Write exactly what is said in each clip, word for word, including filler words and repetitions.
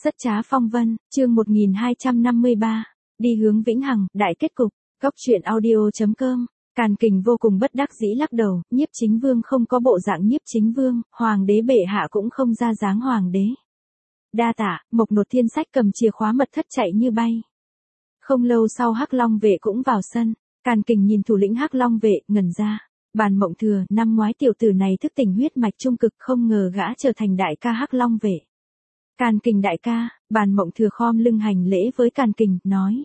Rất trá phong vân, chương một nghìn hai trăm năm mươi ba, đi hướng vĩnh hằng, đại kết cục, góc truyện audio chấm com. Càn Kình vô cùng bất đắc dĩ lắc đầu, Nhiếp Chính Vương không có bộ dạng Nhiếp Chính Vương, hoàng đế bệ hạ cũng không ra dáng hoàng đế. Đa tạ, Mộc Nột Thiên Sách cầm chìa khóa mật thất chạy như bay. Không lâu sau Hắc Long vệ cũng vào sân, Càn Kình nhìn thủ lĩnh Hắc Long vệ, ngẩn ra. Bàn Mộng Thừa, năm ngoái tiểu tử này thức tỉnh huyết mạch trung cực, không ngờ gã trở thành đại ca Hắc Long vệ. Càn Kình đại ca, Bàn Mộng Thừa khom lưng hành lễ với Càn Kình, nói.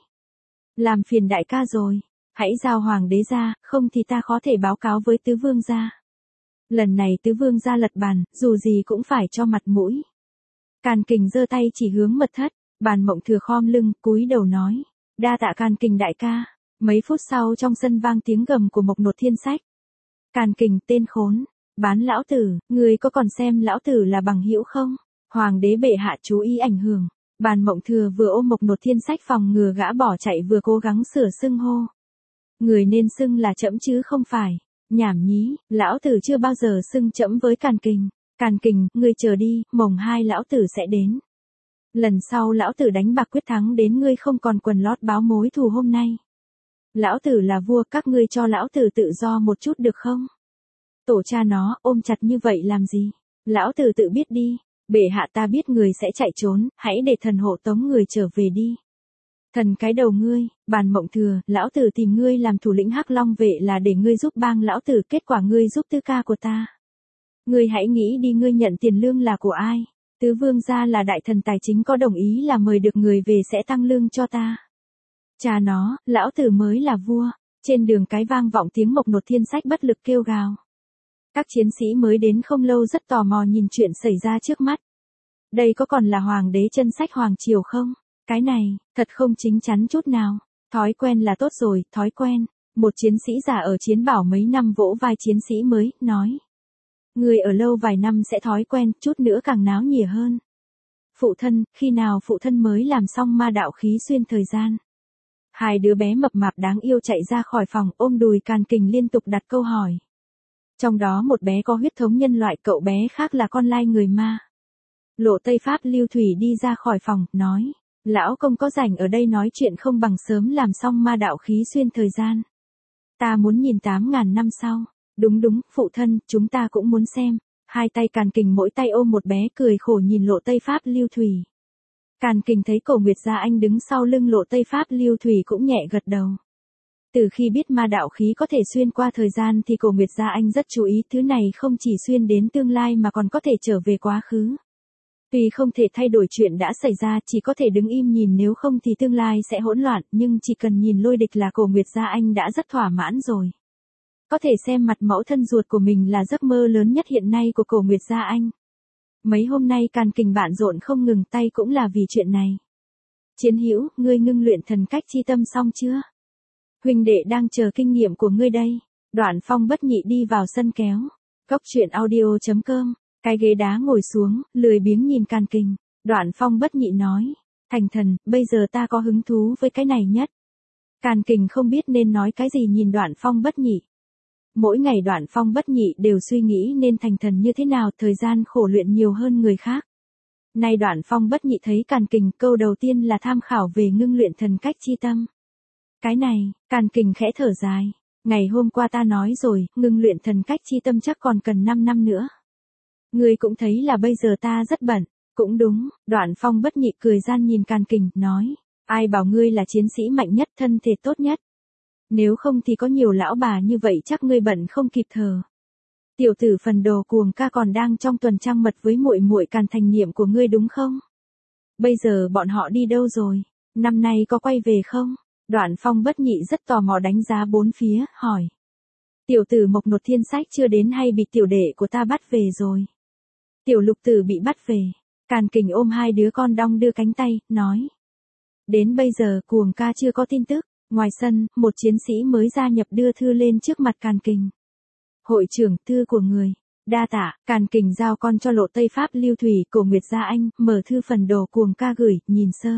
Làm phiền đại ca rồi, hãy giao hoàng đế ra, không thì ta khó thể báo cáo với tứ vương gia. Lần này tứ vương gia lật bàn, dù gì cũng phải cho mặt mũi. Càn Kình giơ tay chỉ hướng mật thất, Bàn Mộng Thừa khom lưng, cúi đầu nói. Đa tạ Càn Kình đại ca. Mấy phút sau trong sân vang tiếng gầm của Mộc Nột Thiên Sách. Càn Kình, tên khốn, bán lão tử, người có còn xem lão tử là bằng hữu không? Hoàng đế bệ hạ chú ý ảnh hưởng. Bàn Mộng Thừa vừa ôm Mộc Nột Thiên Sách phòng ngừa gã bỏ chạy vừa cố gắng sửa xưng hô. Người nên xưng là trẫm chứ không phải. Nhảm nhí, lão tử chưa bao giờ xưng trẫm với Càn Kình. Càn Kình, ngươi chờ đi, mồng hai lão tử sẽ đến. Lần sau lão tử đánh bạc quyết thắng đến ngươi không còn quần lót báo mối thù hôm nay. Lão tử là vua, các ngươi cho lão tử tự do một chút được không? Tổ cha nó, ôm chặt như vậy làm gì? Lão tử tự biết đi. Bệ hạ ta biết người sẽ chạy trốn, hãy để thần hộ tống người trở về đi. Thần cái đầu ngươi, Bàn Mộng Thừa, lão tử tìm ngươi làm thủ lĩnh Hắc Long vệ là để ngươi giúp bang lão tử, kết quả ngươi giúp tư ca của ta. Ngươi hãy nghĩ đi, ngươi nhận tiền lương là của ai? Tứ vương gia là đại thần tài chính có đồng ý là mời được người về sẽ tăng lương cho ta. Cha nó, lão tử mới là vua. Trên đường cái vang vọng tiếng Mộc Nột Thiên Sách bất lực kêu gào. Các chiến sĩ mới đến không lâu rất tò mò nhìn chuyện xảy ra trước mắt. Đây có còn là hoàng đế chân sách hoàng triều không? Cái này, thật không chính chắn chút nào. Thói quen là tốt rồi, thói quen. Một chiến sĩ già ở chiến bảo mấy năm vỗ vai chiến sĩ mới, nói. Người ở lâu vài năm sẽ thói quen, chút nữa càng náo nhiệt hơn. Phụ thân, khi nào phụ thân mới làm xong ma đạo khí xuyên thời gian? Hai đứa bé mập mạp đáng yêu chạy ra khỏi phòng, ôm đùi Càn Kình liên tục đặt câu hỏi. Trong đó một bé có huyết thống nhân loại, cậu bé khác là con lai người ma. Lộ Tây Pháp Lưu Thủy đi ra khỏi phòng, nói. Lão công có rảnh ở đây nói chuyện không bằng sớm làm xong ma đạo khí xuyên thời gian. Ta muốn nhìn tám ngàn năm sau. Đúng đúng, phụ thân, chúng ta cũng muốn xem. Hai tay Càn Kình mỗi tay ôm một bé cười khổ nhìn Lộ Tây Pháp Lưu Thủy. Càn Kình thấy Cổ Nguyệt Gia Anh đứng sau lưng Lộ Tây Pháp Lưu Thủy cũng nhẹ gật đầu. Từ khi biết ma đạo khí có thể xuyên qua thời gian thì Cổ Nguyệt Gia Anh rất chú ý, thứ này không chỉ xuyên đến tương lai mà còn có thể trở về quá khứ. Tuy không thể thay đổi chuyện đã xảy ra, chỉ có thể đứng im nhìn, nếu không thì tương lai sẽ hỗn loạn, nhưng chỉ cần nhìn Lôi Địch là Cổ Nguyệt Gia Anh đã rất thỏa mãn rồi. Có thể xem mặt mẫu thân ruột của mình là giấc mơ lớn nhất hiện nay của Cổ Nguyệt Gia Anh. Mấy hôm nay Càn Kình bận rộn không ngừng tay cũng là vì chuyện này. Chiến hữu, ngươi ngưng luyện thần cách chi tâm xong chưa? Huynh đệ đang chờ kinh nghiệm của ngươi đây. Đoạn Phong bất nhị đi vào sân kéo. Góc truyện audio chấm com. Cái ghế đá ngồi xuống, lười biếng nhìn Càn Kình. Đoạn Phong bất nhị nói. Thành thần, bây giờ ta có hứng thú với cái này nhất. Càn Kình không biết nên nói cái gì nhìn Đoạn Phong bất nhị. Mỗi ngày Đoạn Phong bất nhị đều suy nghĩ nên thành thần như thế nào, thời gian khổ luyện nhiều hơn người khác. Nay Đoạn Phong bất nhị thấy Càn Kình, câu đầu tiên là tham khảo về ngưng luyện thần cách chi tâm. Cái này, Càn Kình khẽ thở dài. Ngày hôm qua ta nói rồi, ngưng luyện thần cách chi tâm chắc còn cần năm năm nữa. Ngươi cũng thấy là bây giờ ta rất bận. Cũng đúng, Đoạn Phong bất nhị cười gian nhìn Càn Kình, nói. Ai bảo ngươi là chiến sĩ mạnh nhất, thân thể tốt nhất. Nếu không thì có nhiều lão bà như vậy chắc ngươi bận không kịp thở. Tiểu tử phần đồ cuồng ca còn đang trong tuần trăng mật với muội muội Càn Thành Niệm của ngươi đúng không? Bây giờ bọn họ đi đâu rồi? Năm nay có quay về không? Đoạn Phong bất nhị rất tò mò đánh giá bốn phía, hỏi. Tiểu tử Mộc Nột Thiên Sách chưa đến hay bị tiểu đệ của ta bắt về rồi? Tiểu lục tử bị bắt về. Càn Kình ôm hai đứa con đong đưa cánh tay, nói. Đến bây giờ cuồng ca chưa có tin tức. Ngoài sân, một chiến sĩ mới gia nhập đưa thư lên trước mặt Càn Kình. Hội trưởng, thư của người. Đa tạ, Càn Kình giao con cho Lộ Tây Pháp Lưu Thủy, Cổ Nguyệt Gia Anh, mở thư phần đồ cuồng ca gửi, nhìn sơ.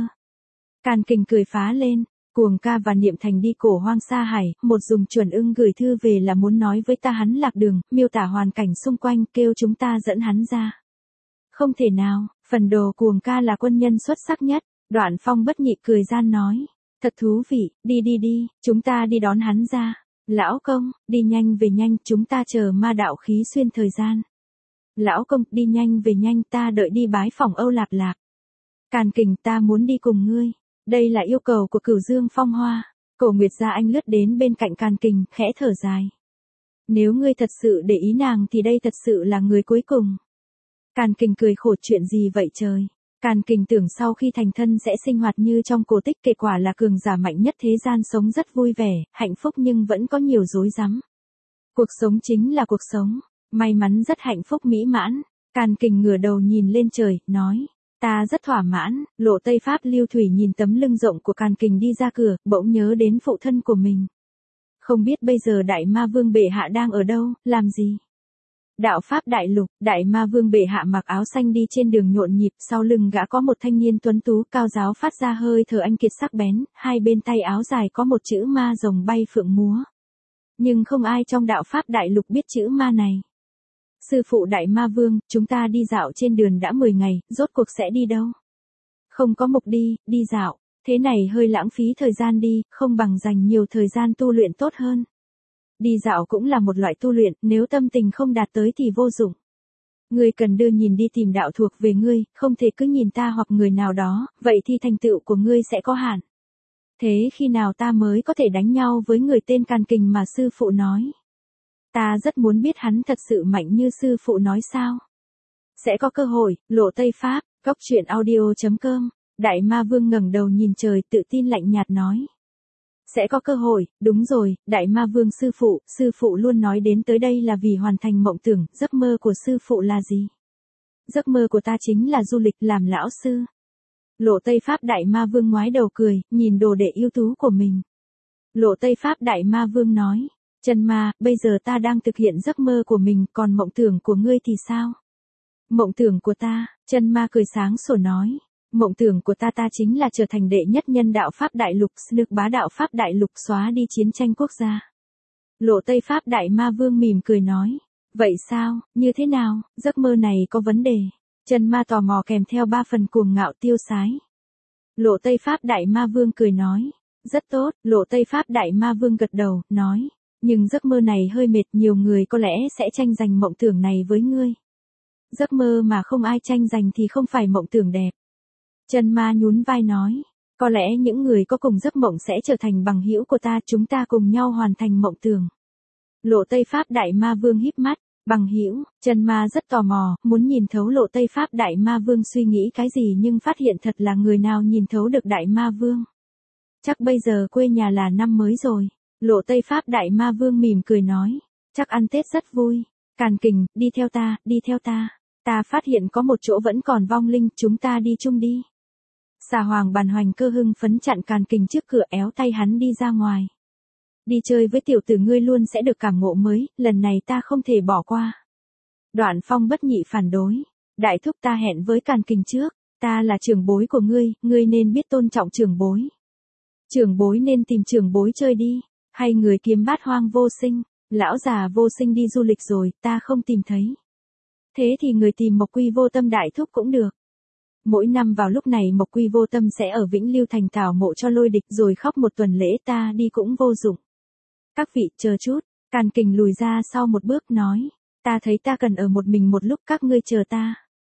Càn Kình cười phá lên. Cuồng ca và Niệm Thành đi cổ hoang xa hải, một dùng chuẩn ưng gửi thư về là muốn nói với ta hắn lạc đường, miêu tả hoàn cảnh xung quanh, kêu chúng ta dẫn hắn ra. Không thể nào, phần đồ cuồng ca là quân nhân xuất sắc nhất. Đoạn Phong bất nhị cười gian nói. Thật thú vị, đi đi đi, chúng ta đi đón hắn ra. Lão công, đi nhanh về nhanh, chúng ta chờ ma đạo khí xuyên thời gian. Lão công, đi nhanh về nhanh, ta đợi đi bái phòng Âu Lạp Lạp. Càn Kình, ta muốn đi cùng ngươi. Đây là yêu cầu của Cửu Dương Phong Hoa. Cổ Nguyệt Gia Anh lướt đến bên cạnh Càn Kình, khẽ thở dài. Nếu ngươi thật sự để ý nàng thì đây thật sự là người cuối cùng. Càn Kình cười khổ, chuyện gì vậy trời? Càn Kình tưởng sau khi thành thân sẽ sinh hoạt như trong cổ tích, kết quả là cường giả mạnh nhất thế gian sống rất vui vẻ, hạnh phúc nhưng vẫn có nhiều rối rắm. Cuộc sống chính là cuộc sống, may mắn rất hạnh phúc mỹ mãn. Càn Kình ngửa đầu nhìn lên trời, nói, ta rất thỏa mãn. Lộ Tây Pháp Lưu Thủy nhìn tấm lưng rộng của Càn Kình đi ra cửa, bỗng nhớ đến phụ thân của mình. Không biết bây giờ Đại Ma Vương bệ hạ đang ở đâu, làm gì? Đạo Pháp Đại Lục, Đại Ma Vương bệ hạ mặc áo xanh đi trên đường nhộn nhịp, sau lưng gã có một thanh niên tuấn tú cao giáo phát ra hơi thở anh kiệt sắc bén, hai bên tay áo dài có một chữ ma rồng bay phượng múa. Nhưng không ai trong Đạo Pháp Đại Lục biết chữ ma này. Sư phụ Đại Ma Vương, chúng ta đi dạo trên đường đã mười ngày, rốt cuộc sẽ đi đâu? Không có mục đi, đi dạo, thế này hơi lãng phí thời gian đi, không bằng dành nhiều thời gian tu luyện tốt hơn. Đi dạo cũng là một loại tu luyện, nếu tâm tình không đạt tới thì vô dụng. Ngươi cần đưa nhìn đi tìm đạo thuộc về ngươi, không thể cứ nhìn ta hoặc người nào đó, vậy thì thành tựu của ngươi sẽ có hạn. Thế khi nào ta mới có thể đánh nhau với người tên Càn Kình mà sư phụ nói? Ta rất muốn biết hắn thật sự mạnh như sư phụ nói sao? Sẽ có cơ hội. Lộ Tây Pháp, góc truyện audio chấm com. Đại Ma Vương ngẩng đầu nhìn trời, tự tin lạnh nhạt nói. Sẽ có cơ hội, đúng rồi, Đại Ma Vương sư phụ, sư phụ luôn nói đến tới đây là vì hoàn thành mộng tưởng, giấc mơ của sư phụ là gì? Giấc mơ của ta chính là du lịch làm lão sư. Lộ Tây Pháp Đại Ma Vương ngoái đầu cười, nhìn đồ đệ ưu tú của mình. Lộ Tây Pháp Đại Ma Vương nói, Chân Ma, bây giờ ta đang thực hiện giấc mơ của mình, còn mộng tưởng của ngươi thì sao? Mộng tưởng của ta, Chân Ma cười sáng sủa nói. Mộng tưởng của ta ta chính là trở thành đệ nhất nhân đạo Pháp Đại Lục, được bá đạo Pháp Đại Lục xóa đi chiến tranh quốc gia. Lộ Tây Pháp Đại Ma Vương mỉm cười nói. Vậy sao, như thế nào, giấc mơ này có vấn đề? Chân Ma tò mò kèm theo ba phần cuồng ngạo tiêu sái. Lộ Tây Pháp Đại Ma Vương cười nói. Rất tốt, Lộ Tây Pháp Đại Ma Vương gật đầu, nói. Nhưng giấc mơ này hơi mệt, nhiều người có lẽ sẽ tranh giành mộng tưởng này với ngươi. Giấc mơ mà không ai tranh giành thì không phải mộng tưởng đẹp. Chân Ma nhún vai nói, có lẽ những người có cùng giấc mộng sẽ trở thành bằng hữu của ta, chúng ta cùng nhau hoàn thành mộng tưởng. Lộ Tây Pháp Đại Ma Vương híp mắt, bằng hữu, Chân Ma rất tò mò, muốn nhìn thấu Lộ Tây Pháp Đại Ma Vương suy nghĩ cái gì nhưng phát hiện thật là người nào nhìn thấu được Đại Ma Vương. Chắc bây giờ quê nhà là năm mới rồi. Lộ Tây Pháp Đại Ma Vương mỉm cười nói, chắc ăn Tết rất vui. Càn Kình, đi theo ta, đi theo ta. Ta phát hiện có một chỗ vẫn còn vong linh, chúng ta đi chung đi. Xà Hoàng Bàn Hoành Cơ hưng phấn chặn Càn Kình trước cửa, éo tay hắn đi ra ngoài. Đi chơi với tiểu tử ngươi luôn sẽ được cảm ngộ mới, lần này ta không thể bỏ qua. Đoạn Phong bất nhị phản đối. Đại thúc, ta hẹn với Càn Kình trước, ta là trưởng bối của ngươi, ngươi nên biết tôn trọng trưởng bối. Trưởng bối nên tìm trưởng bối chơi đi, hay người kiếm bát hoang vô sinh, lão già vô sinh đi du lịch rồi, ta không tìm thấy. Thế thì người tìm Mộc Quy Vô Tâm đại thúc cũng được. Mỗi năm vào lúc này Mộc Quy Vô Tâm sẽ ở Vĩnh Lưu Thành tảo mộ cho lôi địch rồi khóc một tuần lễ, ta đi cũng vô dụng. Các vị, chờ chút. Càn Kình lùi ra sau một bước nói, ta thấy ta cần ở một mình một lúc, các ngươi chờ ta.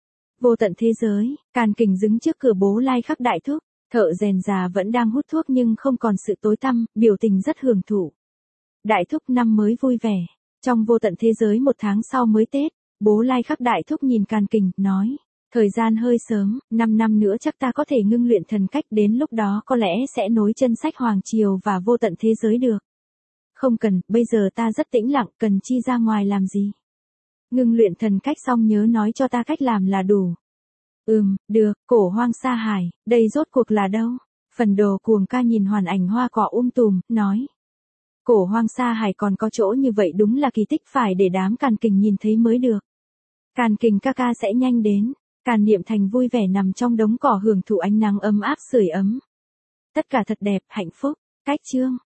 Vô tận thế giới, Càn Kình đứng trước cửa Bố Lai Khắc đại thúc, thợ rèn già vẫn đang hút thuốc nhưng không còn sự tối tăm, biểu tình rất hưởng thụ. Đại thúc, năm mới vui vẻ. Trong vô tận thế giới một tháng sau mới Tết, Bố Lai Khắc đại thúc nhìn Càn Kình, nói, thời gian hơi sớm, năm năm nữa chắc ta có thể ngưng luyện thần cách, đến lúc đó có lẽ sẽ nối chân sách Hoàng Triều và vô tận thế giới được. Không cần, bây giờ ta rất tĩnh lặng, cần chi ra ngoài làm gì? Ngưng luyện thần cách xong nhớ nói cho ta cách làm là đủ. Ừm, được, Cổ Hoang Sa Hải, đây rốt cuộc là đâu? Phần đồ cuồng ca nhìn hoàn ảnh hoa cỏ um tùm, nói. Cổ Hoang Sa Hải còn có chỗ như vậy đúng là kỳ tích, phải để đám Càn Kình nhìn thấy mới được. Càn Kình ca ca sẽ nhanh đến. Càn Niệm Thành vui vẻ nằm trong đống cỏ hưởng thụ ánh nắng ấm áp sưởi ấm. Tất cả thật đẹp, hạnh phúc. Cách chương.